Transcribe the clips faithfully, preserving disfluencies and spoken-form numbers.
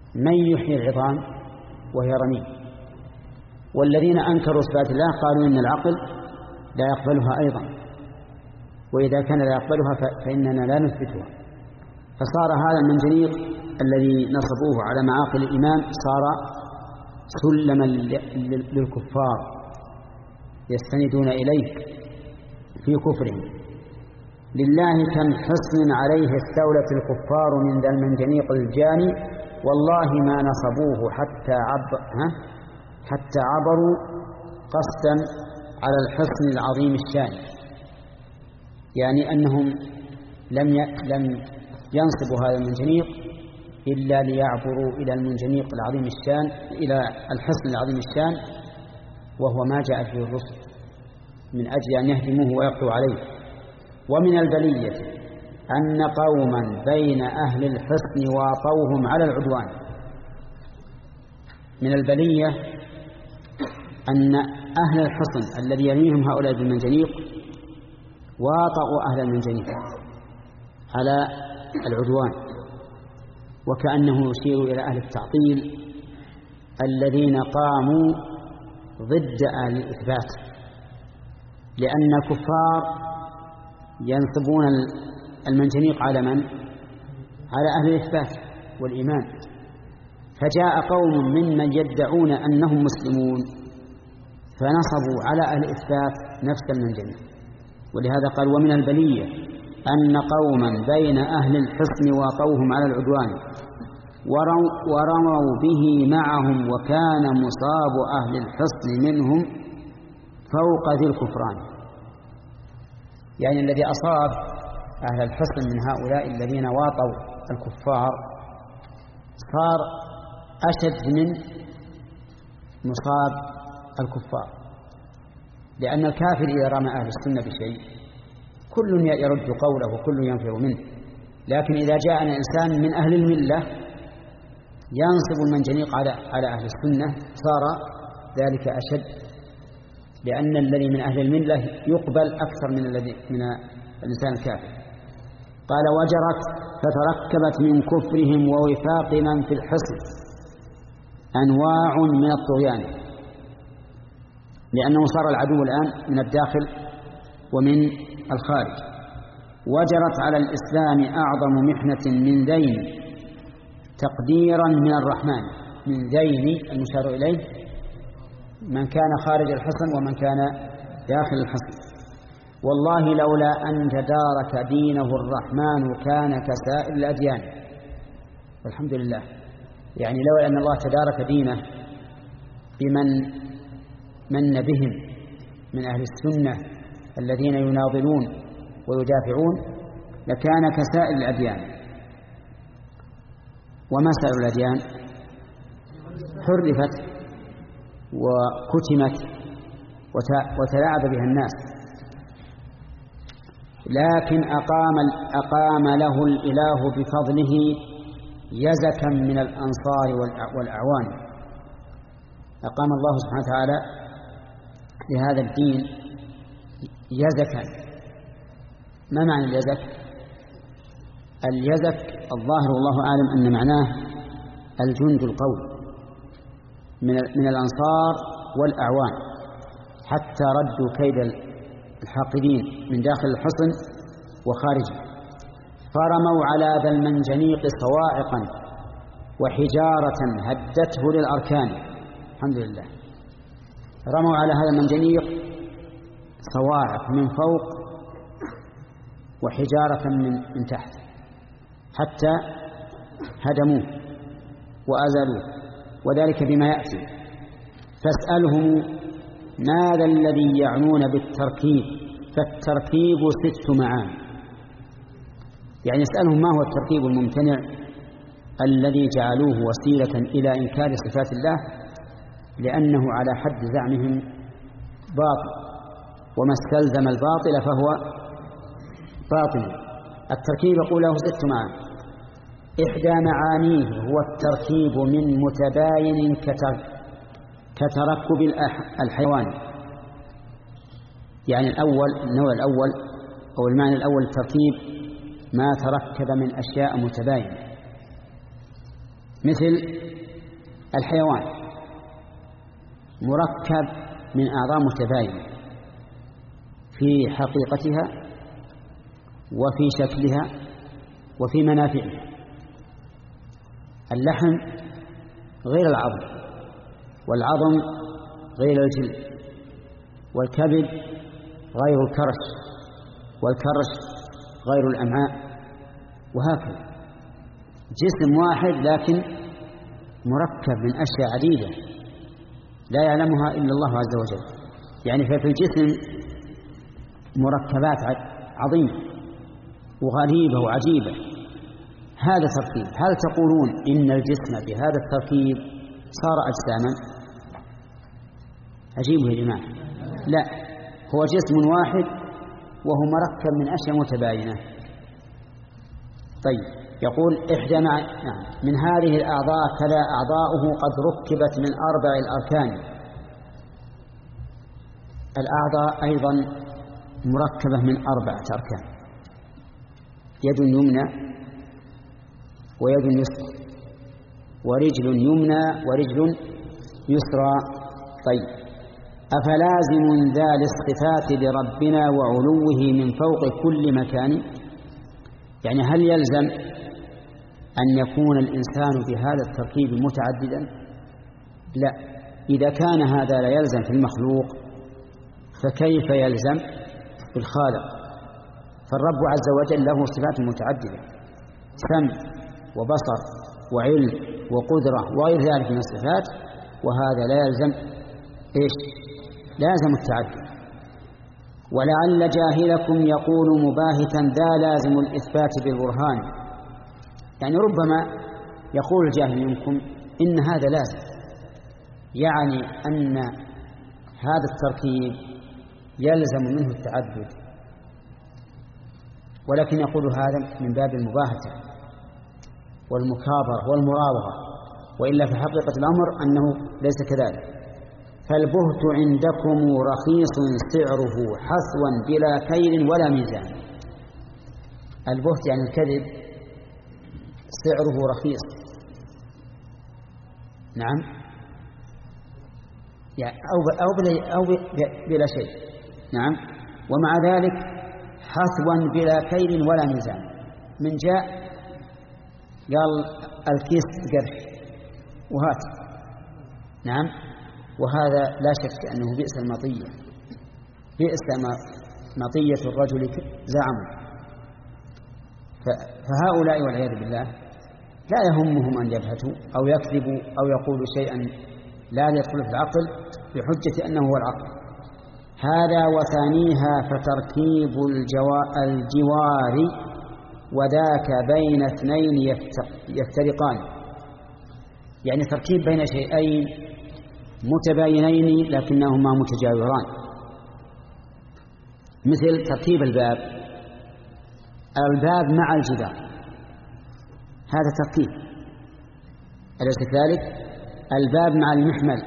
من يحيي العظام وهي رميم؟ والذين أنكروا صفات الله قالوا إن العقل لا يقبلها أيضا، وإذا كان لا يقبلها فإننا لا نثبتها. فصار هذا المنجنيق الذي نصبوه على معاقل الإيمان صار سلما للكفار يستندون إليه في كفرهم. لله كم حصن عليه استولت الكفار من ذا المنجنيق الجاني، والله ما نصبوه حتى عب حتى عبروا قصدا على الحصن العظيم الشان، يعني أنهم لم لم ينصبوا هذا المنجنيق إلا ليعبروا إلى المنجنيق العظيم الشان، إلى الحصن العظيم الشان، وهو ما جاء فيه الرسل من أجل أن يهدموه ويقضوا عليه. ومن البلية أن قوما بين أهل الحصن واطوهم على العدوان. من البلية أن أهل الحصن الذي يليهم هؤلاء بالمنجنيق واطؤوا أهل المنجنيق على العدوان، وكأنه يشير إلى أهل التعطيل الذين قاموا ضد أهل الإثبات، لأن الكفار ينصبون المنجنيق على من؟ على أهل الإثبات والإيمان. فجاء قوم ممن يدعون أنهم مسلمون فنصبوا على أهل الإثبات نفس المنجنيق. ولهذا قال ومن البلية أن قوما بين أهل الحصن واطوهم على العدوان ورموا به معهم، وكان مصاب أهل الحصن منهم فوق ذي الكفران. يعني الذي أصاب أهل الحصن من هؤلاء الذين واطوا الكفار صار أشد من مصاب الكفار، لأن الكافر إذا رمى أهل السنة بشيء كل يرد قوله وكل ينفر منه، لكن إذا جاء إنسان من أهل الملة ينصب المنجنيق على على أهل السنة صار ذلك أشد، لأن الذي من أهل الملة يقبل أكثر من الذي من الإنسان الكافر. قال وجرت فتركبت من كفرهم ووفاق من في الحصن أنواع من الطغيان، لأنه صار العدو الآن من الداخل ومن الخارج. وجرت على الإسلام أعظم محنة من دين تقديرا من الرحمن. من دين المشار إليه من كان خارج الحصن ومن كان داخل الحصن. والله لولا أن تدارك دينه الرحمن كان كسائر الأديان. والحمد لله، يعني لولا أن الله تدارك دينه بمن من بهم من أهل السنة الذين يناضلون ويدافعون لكان كسائر الأديان. وما سائر الأديان؟ حرفت وكتمت وتلاعب بها الناس، لكن أقام, أقام له الإله بفضله يزكا من الأنصار والأعوان. أقام الله سبحانه وتعالى لهذا الدين يزكا. ما معنى اليزك؟ اليزك الظاهر والله أعلم أن معناه الجند القوي من الأنصار والأعوان، حتى ردوا كيد الحاقدين من داخل الحصن وخارجه. فرموا على ذا المنجنيق صواعقا وحجارة هدته للأركان. الحمد لله، رموا على هذا المنجنيق صواعق من فوق وحجارة من, من تحت حتى هدموه وأزالوه، وذلك بما يأتي. فاسألهم ماذا الذي يعنون بالتركيب، فالتركيب ست معان. يعني اسألهم ما هو التركيب الممتنع الذي جعلوه وسيلة إلى إنكار صفات الله، لأنه على حد زعمهم باطل، وما استلزم الباطل فهو باطل. التركيب يقول له ست معان. إحدى معانيه هو التركيب من متباين كتركب الحيوان. يعني الأول النوع الأول أو المعنى الأول التركيب ما تركب من أشياء متباينة، مثل الحيوان مركب من أعضاء متباينة في حقيقتها وفي شكلها وفي منافعها. اللحم غير العظم، والعظم غير الجلد، والكبد غير الكرش، والكرش غير الأمعاء، وهكذا. جسم واحد لكن مركب من أشياء عديدة لا يعلمها إلا الله عز وجل. يعني ففي الجسم مركبات عظيمة وغريبة وعجيبة. هذا تركيب. هل تقولون إن الجسم بهذا التركيب صار أجساما؟ عجيب يا جماعة. لا، هو جسم واحد وهو مركب من أشياء متباينة. طيب، يقول إحدى مع... نعم. من هذه الأعضاء كذا أعضاؤه قد ركبت من أربع الأركان. الأعضاء أيضا مركبة من أربعة أركان: يد يمنى ويد يسرى، ورجل يمنى ورجل يسرى. طيب، أفلازم ذا الاصطفات بربنا وعلوه من فوق كل مكان؟ يعني هل يلزم أن يكون الإنسان بهذا التركيب متعددا؟ لا. إذا كان هذا لا يلزم في المخلوق فكيف يلزم في الخالق؟ فالرب عز وجل له صفات متعددة: سمع وبصر وعلم وقدرة وغير ذلك من الصفات، وهذا لا يلزم إيش؟ لا يلزم التعدد. ولعل جاهلكم يقول مباهتا ذا لازم الإثبات بالبرهان. يعني ربما يقول الجاهل منكم إن هذا لازم، يعني أن هذا التركيب يلزم منه التعدد، ولكن يقول هذا من باب المباهتة والمكابرة والمراوغة، وإلا في حقيقة الأمر أنه ليس كذلك. فالبهت عندكم رخيص سعره حثوا بلا كيل ولا ميزان. البهت يعني الكذب، سعره رخيص. نعم، يعني أو أو بلا, أو بلا شيء. نعم، ومع ذلك حثوا بلا كيل ولا ميزان. من جاء قال الكيس قرش وهات. نعم، وهذا لا شك أنه بئس المطية، بئس مطية الرجل زعموا. فهؤلاء والعياذ بالله لا يهمهم أن يبهتوا أو يكذبوا أو يقولوا شيئا لا يدخل في العقل بحجة أنه هو العقل. هذا وثانيها فتركيب الجوار وذاك بين اثنين يفترقان. يعني تركيب بين شيئين متباينين لكنهما متجاوران، مثل تركيب الباب، الباب مع الجدار، هذا تركيب. أليس كذلك؟ الباب مع المحمل،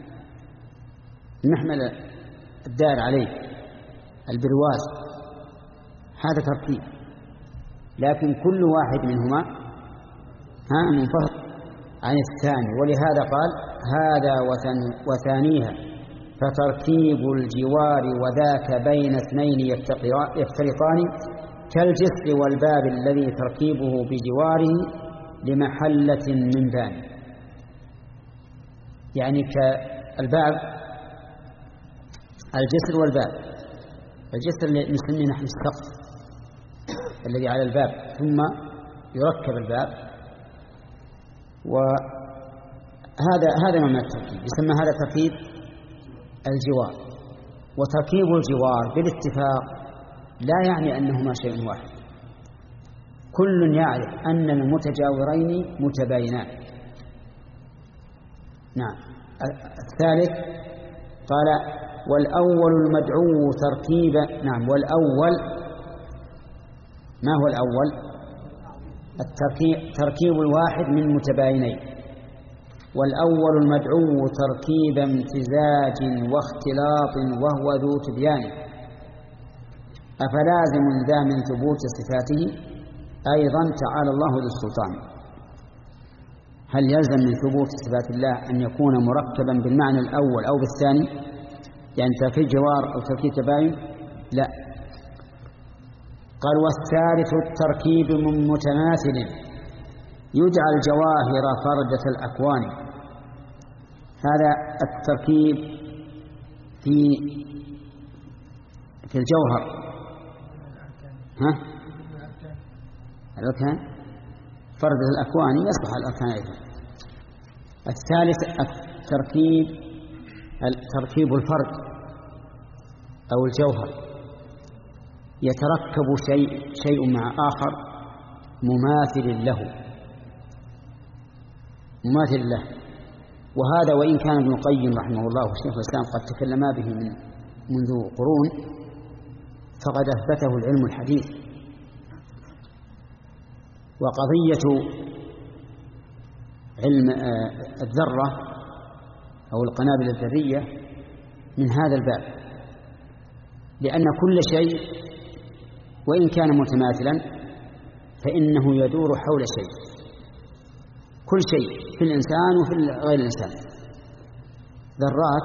المحمل الدار عليه، البرواز، هذا تركيب. لكن كل واحد منهما ها منفصل عن الثاني، ولهذا قال هذا وثانيها فتركيب الجوار وذاك بين اثنين يفترقان كالجسر والباب الذي تركيبه بجواره لمحلة من بان. يعني كالباب الجسر والباب. الجسر اللي نسميه نحن السقف الذي على الباب، ثم يركب الباب، وهذا هذا من التركيب يسمى هذا تركيب الجوار. وتركيب الجوار بالاتفاق لا يعني أنهما شيء واحد، كل يعرف أن المتجاورين متباينان. نعم. الثالث قال والأول المدعو تركيبا. نعم، والأول ما هو الأول؟ التركيب تركيب الواحد من متباينين. والأول المدعو تركيب امتزاج واختلاط وهو ذو تبيان. أفلازم ذا من ثبوت صفاته أيضا تعالى الله ذو السلطان. هل يلزم من ثبوت صفات الله أن يكون مركبا بالمعنى الأول أو بالثاني، يعني تأكيد جوار أو تأكيد تباين؟ لا. قال والثالث التركيب من متماثل يجعل جواهر فردة الأكوان. هذا التركيب في في الجوهر، ها الأركان فردة الأكوان يصلح الأركان أيضا. الثالث التركيب تركيب الفرد أو الجوهر، يتركب شيء شيء مع آخر مماثل له مماثل له وهذا وإن كان ابن القيم رحمه الله وشيخ الإسلام قد تكلما به من منذ قرون، فقد أثبته العلم الحديث. وقضية علم الذرة أو القنابل الذرية من هذا الباب، لأن كل شيء وإن كان متماثلا فإنه يدور حول شيء، كل شيء في الإنسان وفي غير الإنسان ذرات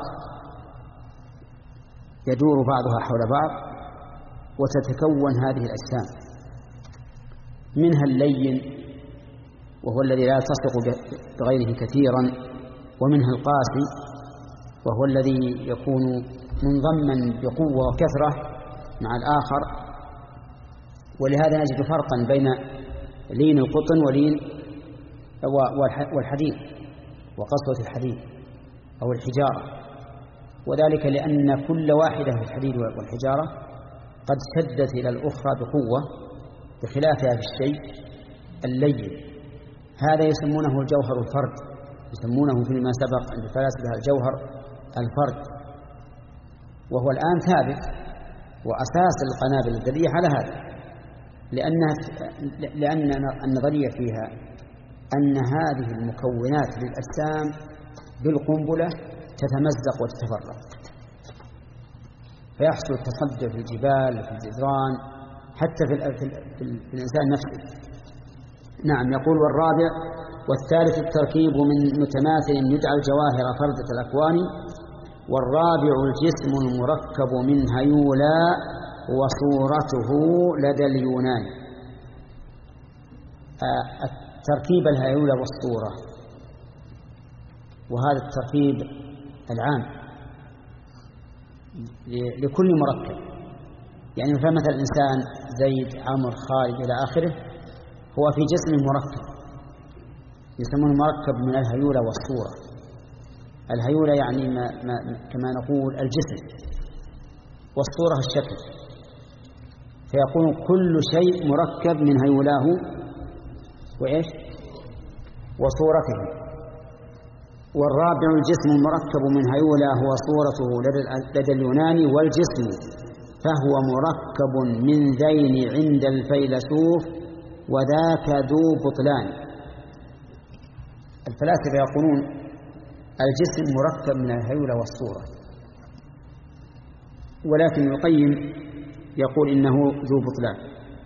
يدور بعضها حول بعض وتتكون هذه الأجسام، منها اللين وهو الذي لا يلتصق بغيره كثيرا، ومنها القاسي وهو الذي يكون منضما بقوة وكثرة مع الآخر. ولهذا نجد فرقا بين لين القطن ولين والحديد وقسوة الحديد أو الحجارة، وذلك لأن كل واحدة في الحديد والحجارة قد شدت إلى الأخرى بقوة بخلافها في الشيء اللين. هذا يسمونه الجوهر الفرد، يسمونه فيما سبق عند الفلاسفة الجوهر الفرد، وهو الآن ثابت. وأساس القنابل الذرية على هذا، لأنها لأن النظرية فيها أن هذه المكونات للأجسام بالقنبلة تتمزق وتتفرق، فيحصل التصدع في الجبال في الجدران حتى في, في, في, في الإنسان نفسه. نعم. يقول والرابع والثالث التركيب من متماثل يجعل جواهر فردة الأكوان. والرابع الجسم المركب من هيولا وصورته لدى اليونان. التركيب الهيولى والصورة، وهذا التركيب العام لكل مركب، يعني فمثل الإنسان زيد عمر خالد إلى آخره هو في جسم مركب يسمونه مركب من الهيولى والصورة. الهيولى يعني ما ما كما نقول الجسم، والصورة الشكل، فيكون كل شيء مركب من هيولاه وإيش وصورته. والرابع الجسم المركب من هيولاه وصورته لدى اليونان. والجسم فهو مركب من ذين عند الفيلسوف وذاك ذو بطلان. الفلاسفة يقولون الجسم مركب من الهيولة والصورة، ولكن ابن القيم يقول إنه ذو بطلان،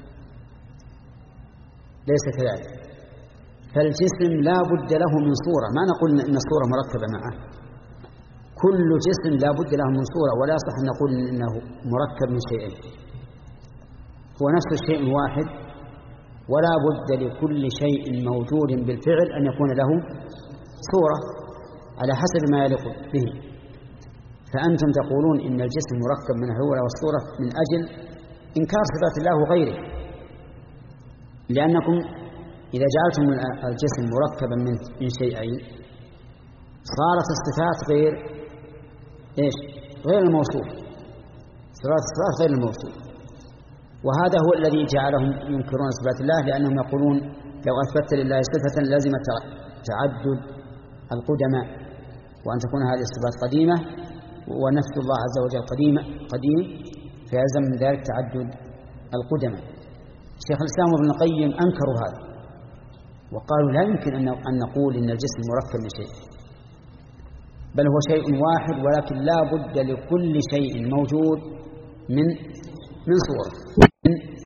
ليس كذلك. فالجسم لا بد له من صورة، ما نقول إن الصورة مركبة معه، كل جسم لا بد له من صورة، ولا يصح أن نقول إنه مركب من شيئين، هو نفس الشيء الواحد، ولا بد لكل شيء موجود بالفعل أن يكون له صورة على حسب ما يليق به. فأنتم تقولون إن الجسم مركب من الهيولة والصورة من أجل إنكار صفات الله وغيره، لأنكم إذا جعلتم الجسم مركبا من شيئين صارت الصفات غير إيش غير الموصوف، صارت الصفات غير الموصوف. وهذا هو الذي جعلهم ينكرون صفات الله، لأنهم يقولون لو أثبت لله صفة لازم تعدد القدماء، وأن تكون هذه الصفات قديمة ونفس الله عز وجل قديمة قديم، فيلزم من ذلك تعدد القدماء. شيخ الإسلام ابن القيم أنكروا هذا وقالوا لا يمكن أن نقول إن الجسم مركب من شيء، بل هو شيء واحد، ولكن لا بد لكل شيء موجود من من صورة.